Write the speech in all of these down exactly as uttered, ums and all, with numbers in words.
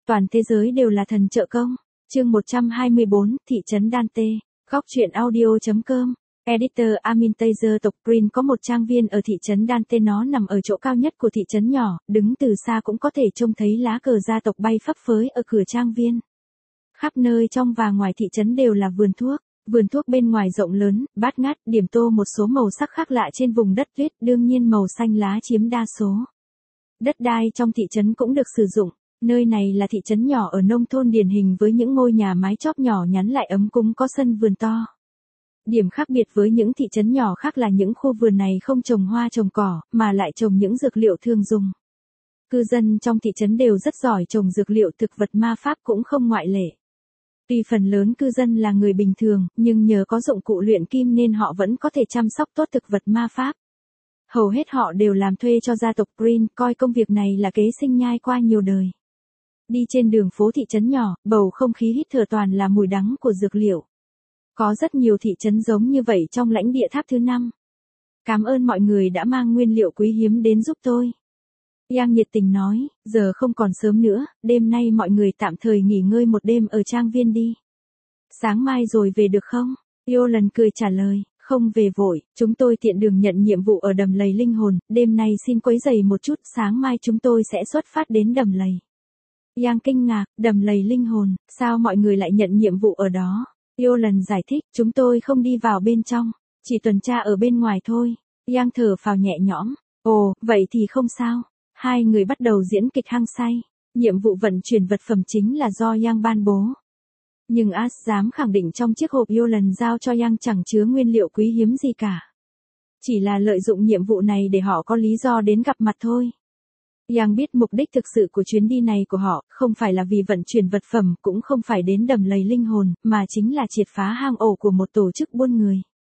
Toàn thế giới đều là thần trợ công. Chương một trăm hai mươi bốn, thị trấn Dante. Góc truyện audio chấm com. Editor Amin Taser tộc Green có một trang viên ở thị trấn Dante, nó nằm ở chỗ cao nhất của thị trấn nhỏ, đứng từ xa cũng có thể trông thấy lá cờ gia tộc bay phấp phới ở cửa trang viên. Khắp nơi trong và ngoài thị trấn đều là vườn thuốc. Vườn thuốc bên ngoài rộng lớn, bát ngát, điểm tô một số màu sắc khác lạ trên vùng đất tuyết, đương nhiên màu xanh lá chiếm đa số. Đất đai trong thị trấn cũng được sử dụng. Nơi này là thị trấn nhỏ ở nông thôn điển hình với những ngôi nhà mái chóp nhỏ nhắn lại ấm cúng, có sân vườn to. Điểm khác biệt với những thị trấn nhỏ khác là những khu vườn này không trồng hoa trồng cỏ, mà lại trồng những dược liệu thường dùng. Cư dân trong thị trấn đều rất giỏi trồng dược liệu, thực vật ma pháp cũng không ngoại lệ. Tuy phần lớn cư dân là người bình thường, nhưng nhờ có dụng cụ luyện kim nên họ vẫn có thể chăm sóc tốt thực vật ma pháp. Hầu hết họ đều làm thuê cho gia tộc Green, coi công việc này là kế sinh nhai qua nhiều đời. Đi trên đường phố thị trấn nhỏ, bầu không khí hít thở toàn là mùi đắng của dược liệu. Có rất nhiều thị trấn giống như vậy trong lãnh địa tháp thứ năm. Cảm ơn mọi người đã mang nguyên liệu quý hiếm đến giúp tôi. Yang nhiệt tình nói, giờ không còn sớm nữa, đêm nay mọi người tạm thời nghỉ ngơi một đêm ở trang viên đi. Sáng mai rồi về được không? Yolan cười trả lời, không về vội, chúng tôi tiện đường nhận nhiệm vụ ở đầm lầy linh hồn, đêm nay xin quấy rầy một chút, sáng mai chúng tôi sẽ xuất phát đến đầm lầy. Yang kinh ngạc, đầm lầy linh hồn, sao mọi người lại nhận nhiệm vụ ở đó? Yolan giải thích, chúng tôi không đi vào bên trong, chỉ tuần tra ở bên ngoài thôi. Yang thở phào nhẹ nhõm, ồ, vậy thì không sao. Hai người bắt đầu diễn kịch hăng say. Nhiệm vụ vận chuyển vật phẩm chính là do Yang ban bố. Nhưng Ash dám khẳng định trong chiếc hộp Yolan giao cho Yang chẳng chứa nguyên liệu quý hiếm gì cả. Chỉ là lợi dụng nhiệm vụ này để họ có lý do đến gặp mặt thôi. Yang biết mục đích thực sự của chuyến đi này của họ, không phải là vì vận chuyển vật phẩm, cũng không phải đến đầm lầy linh hồn, mà chính là triệt phá hang ổ của một tổ chức buôn người.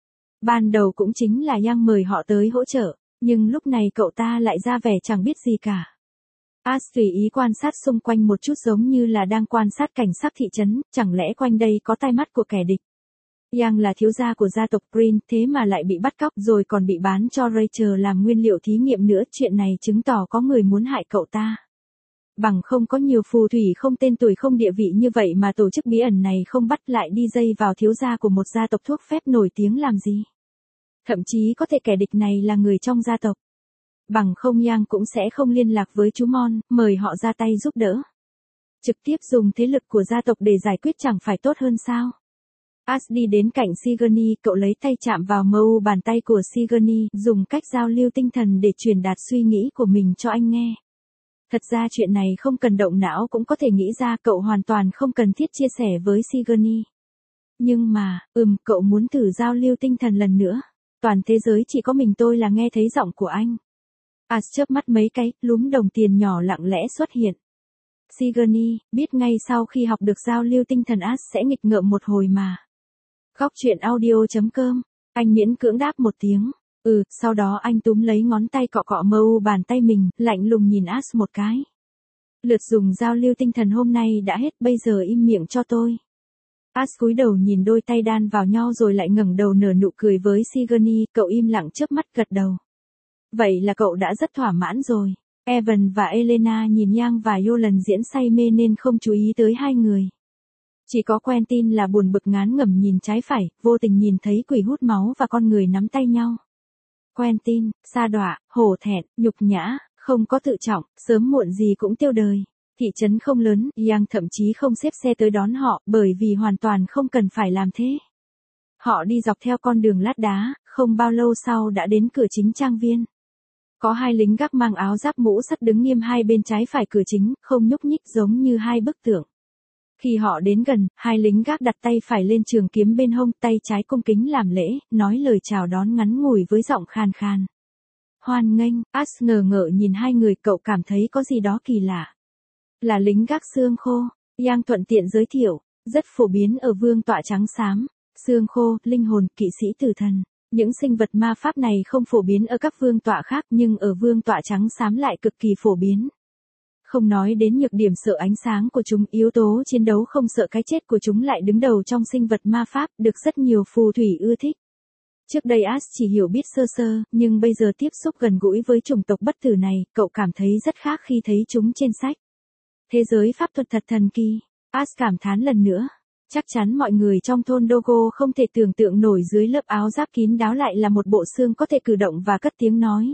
Ban đầu cũng chính là Yang mời họ tới hỗ trợ, nhưng lúc này cậu ta lại ra vẻ chẳng biết gì cả. Ash tùy ý quan sát xung quanh một chút, giống như là đang quan sát cảnh sắc thị trấn, chẳng lẽ quanh đây có tai mắt của kẻ địch. Yang là thiếu gia của gia tộc Green, thế mà lại bị bắt cóc rồi còn bị bán cho Rachel làm nguyên liệu thí nghiệm nữa, chuyện này chứng tỏ có người muốn hại cậu ta. Bằng không có nhiều phù thủy không tên tuổi không địa vị như vậy mà tổ chức bí ẩn này không bắt lại đi dây vào thiếu gia của một gia tộc thuốc phép nổi tiếng làm gì. Thậm chí có thể kẻ địch này là người trong gia tộc. Bằng không Yang cũng sẽ không liên lạc với chú Mon, mời họ ra tay giúp đỡ. Trực tiếp dùng thế lực của gia tộc để giải quyết chẳng phải tốt hơn sao? Ash đi đến cạnh Sigourney, cậu lấy tay chạm vào mờ u bàn tay của Sigourney, dùng cách giao lưu tinh thần để truyền đạt suy nghĩ của mình cho anh nghe. Thật ra chuyện này không cần động não cũng có thể nghĩ ra, cậu hoàn toàn không cần thiết chia sẻ với Sigourney. Nhưng mà, ừm, cậu muốn thử giao lưu tinh thần lần nữa. Toàn thế giới chỉ có mình tôi là nghe thấy giọng của anh. Ash chớp mắt mấy cái, lúm đồng tiền nhỏ lặng lẽ xuất hiện. Sigourney biết ngay sau khi học được giao lưu tinh thần Ash sẽ nghịch ngợm một hồi mà. Góc truyện audio chấm com. Anh miễn cưỡng đáp một tiếng. Ừ, sau đó anh túm lấy ngón tay cọ cọ mờ u bàn tay mình, lạnh lùng nhìn Ash một cái. Lượt dùng giao lưu tinh thần hôm nay đã hết, bây giờ im miệng cho tôi. Ash cúi đầu nhìn đôi tay đan vào nhau rồi lại ngẩng đầu nở nụ cười với Sigourney, cậu im lặng chớp mắt gật đầu. Vậy là cậu đã rất thỏa mãn rồi. Evan và Elena nhìn Yang và Yolan diễn say mê nên không chú ý tới hai người. Chỉ có Quentin là buồn bực ngán ngẩm nhìn trái phải, vô tình nhìn thấy quỷ hút máu và con người nắm tay nhau. Quentin, sa đọa, hổ thẹn, nhục nhã, không có tự trọng, sớm muộn gì cũng tiêu đời. Thị trấn không lớn, Yang thậm chí không xếp xe tới đón họ, bởi vì hoàn toàn không cần phải làm thế. Họ đi dọc theo con đường lát đá, không bao lâu sau đã đến cửa chính trang viên. Có hai lính gác mang áo giáp mũ sắt đứng nghiêm hai bên trái phải cửa chính, không nhúc nhích giống như hai bức tượng. Khi họ đến gần, hai lính gác đặt tay phải lên trường kiếm bên hông, tay trái cung kính làm lễ, nói lời chào đón ngắn ngủi với giọng khàn khàn. Hoan nghênh, Ash ngờ ngợ nhìn hai người, cậu cảm thấy có gì đó kỳ lạ. Là lính gác xương khô, Yang thuận tiện giới thiệu, rất phổ biến ở vương tọa trắng xám, xương khô, linh hồn, kỵ sĩ tử thần. Những sinh vật ma pháp này không phổ biến ở các vương tọa khác nhưng ở vương tọa trắng xám lại cực kỳ phổ biến. Không nói đến nhược điểm sợ ánh sáng của chúng, yếu tố chiến đấu không sợ cái chết của chúng lại đứng đầu trong sinh vật ma pháp, được rất nhiều phù thủy ưa thích. Trước đây Ash chỉ hiểu biết sơ sơ, nhưng bây giờ tiếp xúc gần gũi với chủng tộc bất tử này, cậu cảm thấy rất khác khi thấy chúng trên sách. Thế giới pháp thuật thật thần kỳ. As cảm thán lần nữa. Chắc chắn mọi người trong thôn Dogo không thể tưởng tượng nổi dưới lớp áo giáp kín đáo lại là một bộ xương có thể cử động và cất tiếng nói.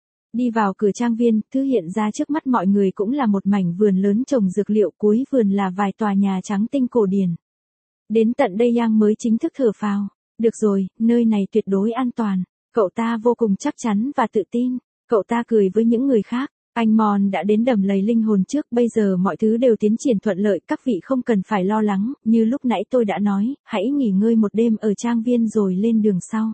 Đi vào cửa trang viên, thứ hiện ra trước mắt mọi người cũng là một mảnh vườn lớn trồng dược liệu, cuối vườn là vài tòa nhà trắng tinh cổ điển. Đến tận đây Yang mới chính thức thở phào. Được rồi, nơi này tuyệt đối an toàn. Cậu ta vô cùng chắc chắn và tự tin. Cậu ta cười với những người khác. Anh Mon đã đến đầm lầy linh hồn trước, bây giờ mọi thứ đều tiến triển thuận lợi, các vị không cần phải lo lắng, như lúc nãy tôi đã nói, hãy nghỉ ngơi một đêm ở trang viên rồi lên đường sau.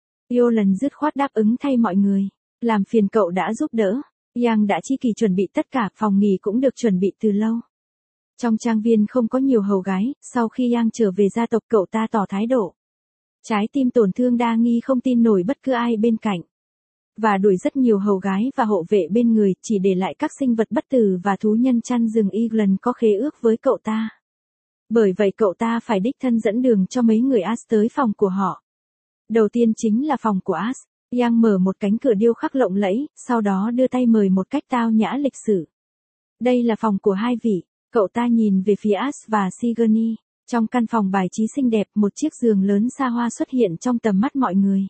Yolan dứt khoát đáp ứng thay mọi người. Làm phiền cậu đã giúp đỡ. Yang đã chi kỳ chuẩn bị tất cả, phòng nghỉ cũng được chuẩn bị từ lâu. Trong trang viên không có nhiều hầu gái, sau khi Yang trở về gia tộc cậu ta tỏ thái độ. Trái tim tổn thương đa nghi không tin nổi bất cứ ai bên cạnh. Và đuổi rất nhiều hầu gái và hộ vệ bên người, chỉ để lại các sinh vật bất tử và thú nhân chăn rừng. Eaglon có khế ước với cậu ta. Bởi vậy cậu ta phải đích thân dẫn đường cho mấy người As tới phòng của họ. Đầu tiên chính là phòng của As. Yang mở một cánh cửa điêu khắc lộng lẫy, sau đó đưa tay mời một cách tao nhã lịch sử. Đây là phòng của hai vị. Cậu ta nhìn về phía As và Sigourney. Trong căn phòng bài trí xinh đẹp, một chiếc giường lớn xa hoa xuất hiện trong tầm mắt mọi người.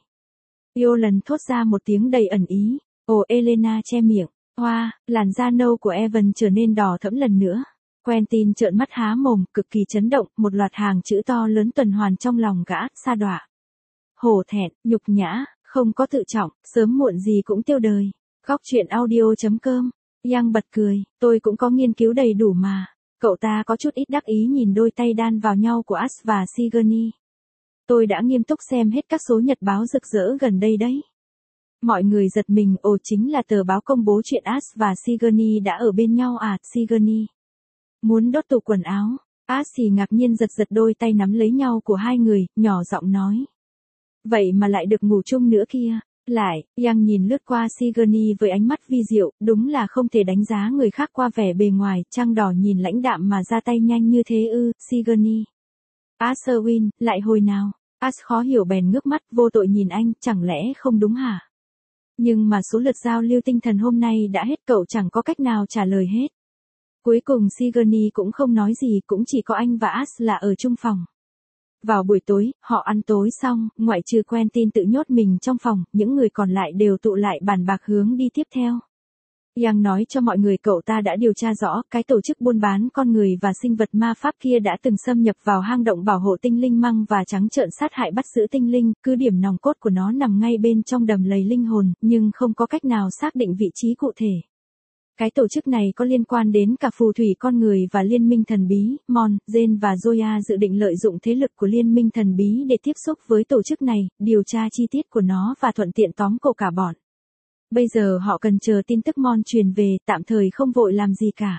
Yolan thốt ra một tiếng đầy ẩn ý. Ồ, Elena che miệng. Hoa, làn da nâu của Evan trở nên đỏ thẫm lần nữa. Quentin trợn mắt há mồm, cực kỳ chấn động, một loạt hàng chữ to lớn tuần hoàn trong lòng gã, sa đọa. Hổ thẹn, nhục nhã, không có tự trọng, sớm muộn gì cũng tiêu đời. Góc truyện audio chấm com. Yang bật cười, tôi cũng có nghiên cứu đầy đủ mà. Cậu ta có chút ít đắc ý nhìn đôi tay đan vào nhau của As và Sigourney. Tôi đã nghiêm túc xem hết các số nhật báo rực rỡ gần đây đấy. Mọi người giật mình, ồ chính là tờ báo công bố chuyện As và Sigourney đã ở bên nhau à, Sigourney. Muốn đốt tủ quần áo, As thì ngạc nhiên giật giật đôi tay nắm lấy nhau của hai người, nhỏ giọng nói. Vậy mà lại được ngủ chung nữa kia. Lại, Yang nhìn lướt qua Sigourney với ánh mắt vi diệu, đúng là không thể đánh giá người khác qua vẻ bề ngoài, trăng đỏ nhìn lãnh đạm mà ra tay nhanh như thế ư, Sigourney. Aswin, lại hồi nào? As khó hiểu bèn ngước mắt vô tội nhìn anh, chẳng lẽ không đúng hả? Nhưng mà số lượt giao lưu tinh thần hôm nay đã hết, cậu chẳng có cách nào trả lời hết. Cuối cùng Sigourney cũng không nói gì, cũng chỉ có anh và As là ở chung phòng. Vào buổi tối, họ ăn tối xong, ngoại trừ Quentin tự nhốt mình trong phòng, những người còn lại đều tụ lại bàn bạc hướng đi tiếp theo. Yang nói cho mọi người cậu ta đã điều tra rõ, cái tổ chức buôn bán con người và sinh vật ma pháp kia đã từng xâm nhập vào hang động bảo hộ tinh linh măng và trắng trợn sát hại bắt giữ tinh linh, cứ điểm nòng cốt của nó nằm ngay bên trong đầm lầy linh hồn, nhưng không có cách nào xác định vị trí cụ thể. Cái tổ chức này có liên quan đến cả phù thủy con người và liên minh thần bí, Mon, Jane và Zoya dự định lợi dụng thế lực của liên minh thần bí để tiếp xúc với tổ chức này, điều tra chi tiết của nó và thuận tiện tóm cổ cả bọn. Bây giờ họ cần chờ tin tức Mon truyền về, tạm thời không vội làm gì cả.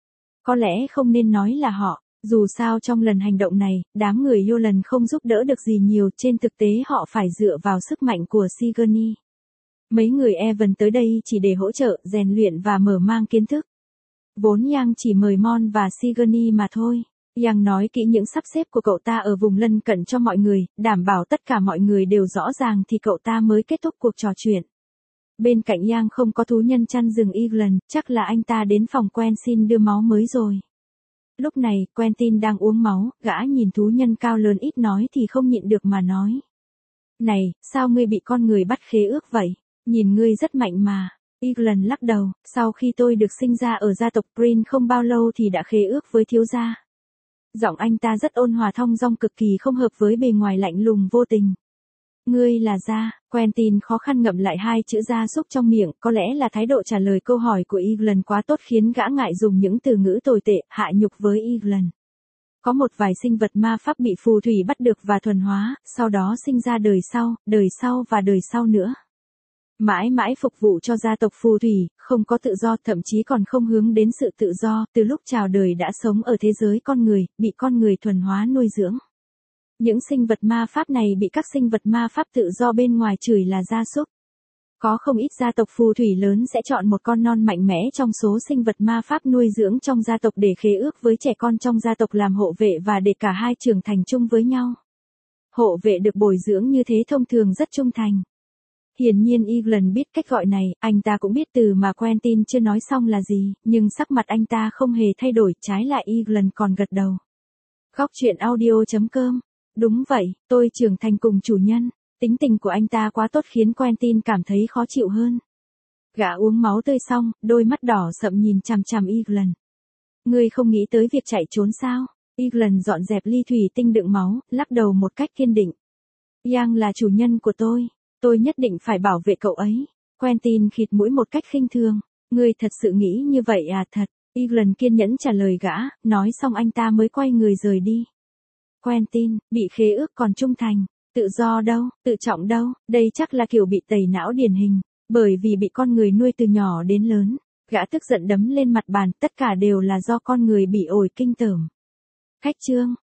Có lẽ không nên nói là họ, dù sao trong lần hành động này, đám người Yolan không giúp đỡ được gì nhiều, trên thực tế họ phải dựa vào sức mạnh của Sigourney. Mấy người Evan tới đây chỉ để hỗ trợ, rèn luyện và mở mang kiến thức. Vốn Yang chỉ mời Mon và Sigourney mà thôi. Yang nói kỹ những sắp xếp của cậu ta ở vùng lân cận cho mọi người, đảm bảo tất cả mọi người đều rõ ràng thì cậu ta mới kết thúc cuộc trò chuyện. Bên cạnh Yang không có thú nhân chăn rừng Eaglon, chắc là anh ta đến phòng Quentin đưa máu mới rồi. Lúc này, Quentin đang uống máu, gã nhìn thú nhân cao lớn ít nói thì không nhịn được mà nói. Này, sao ngươi bị con người bắt khế ước vậy? Nhìn ngươi rất mạnh mà. Eaglon lắc đầu, sau khi tôi được sinh ra ở gia tộc Green không bao lâu thì đã khế ước với thiếu gia. Giọng anh ta rất ôn hòa thong dong, cực kỳ không hợp với bề ngoài lạnh lùng vô tình. Ngươi là gia, Quentin khó khăn ngậm lại hai chữ gia súc trong miệng, có lẽ là thái độ trả lời câu hỏi của Eaglon quá tốt khiến gã ngại dùng những từ ngữ tồi tệ, hạ nhục với Eaglon. Có một vài sinh vật ma pháp bị phù thủy bắt được và thuần hóa, sau đó sinh ra đời sau, đời sau và đời sau nữa. Mãi mãi phục vụ cho gia tộc phù thủy, không có tự do, thậm chí còn không hướng đến sự tự do, từ lúc chào đời đã sống ở thế giới con người, bị con người thuần hóa nuôi dưỡng. Những sinh vật ma pháp này bị các sinh vật ma pháp tự do bên ngoài chửi là gia súc. Có không ít gia tộc phù thủy lớn sẽ chọn một con non mạnh mẽ trong số sinh vật ma pháp nuôi dưỡng trong gia tộc để khế ước với trẻ con trong gia tộc làm hộ vệ và để cả hai trưởng thành chung với nhau. Hộ vệ được bồi dưỡng như thế thông thường rất trung thành. Hiển nhiên Evelyn biết cách gọi này, anh ta cũng biết từ mà Quentin chưa nói xong là gì, nhưng sắc mặt anh ta không hề thay đổi, trái lại Evelyn còn gật đầu. Góc truyện audio.com. Đúng vậy, tôi trưởng thành cùng chủ nhân. Tính tình của anh ta quá tốt khiến Quentin cảm thấy khó chịu hơn. Gã uống máu tươi xong, đôi mắt đỏ sậm nhìn chằm chằm Evelyn. Ngươi không nghĩ tới việc chạy trốn sao? Evelyn dọn dẹp ly thủy tinh đựng máu, lắc đầu một cách kiên định. Yang là chủ nhân của tôi. Tôi nhất định phải bảo vệ cậu ấy. Quentin khịt mũi một cách khinh thường. Ngươi thật sự nghĩ như vậy à? Thật. Evelyn kiên nhẫn trả lời gã, nói xong anh ta mới quay người rời đi. Quentin, bị khế ước còn trung thành. Tự do đâu, tự trọng đâu, đây chắc là kiểu bị tẩy não điển hình. Bởi vì bị con người nuôi từ nhỏ đến lớn. Gã tức giận đấm lên mặt bàn, tất cả đều là do con người bị ổi kinh tởm. Khách chương.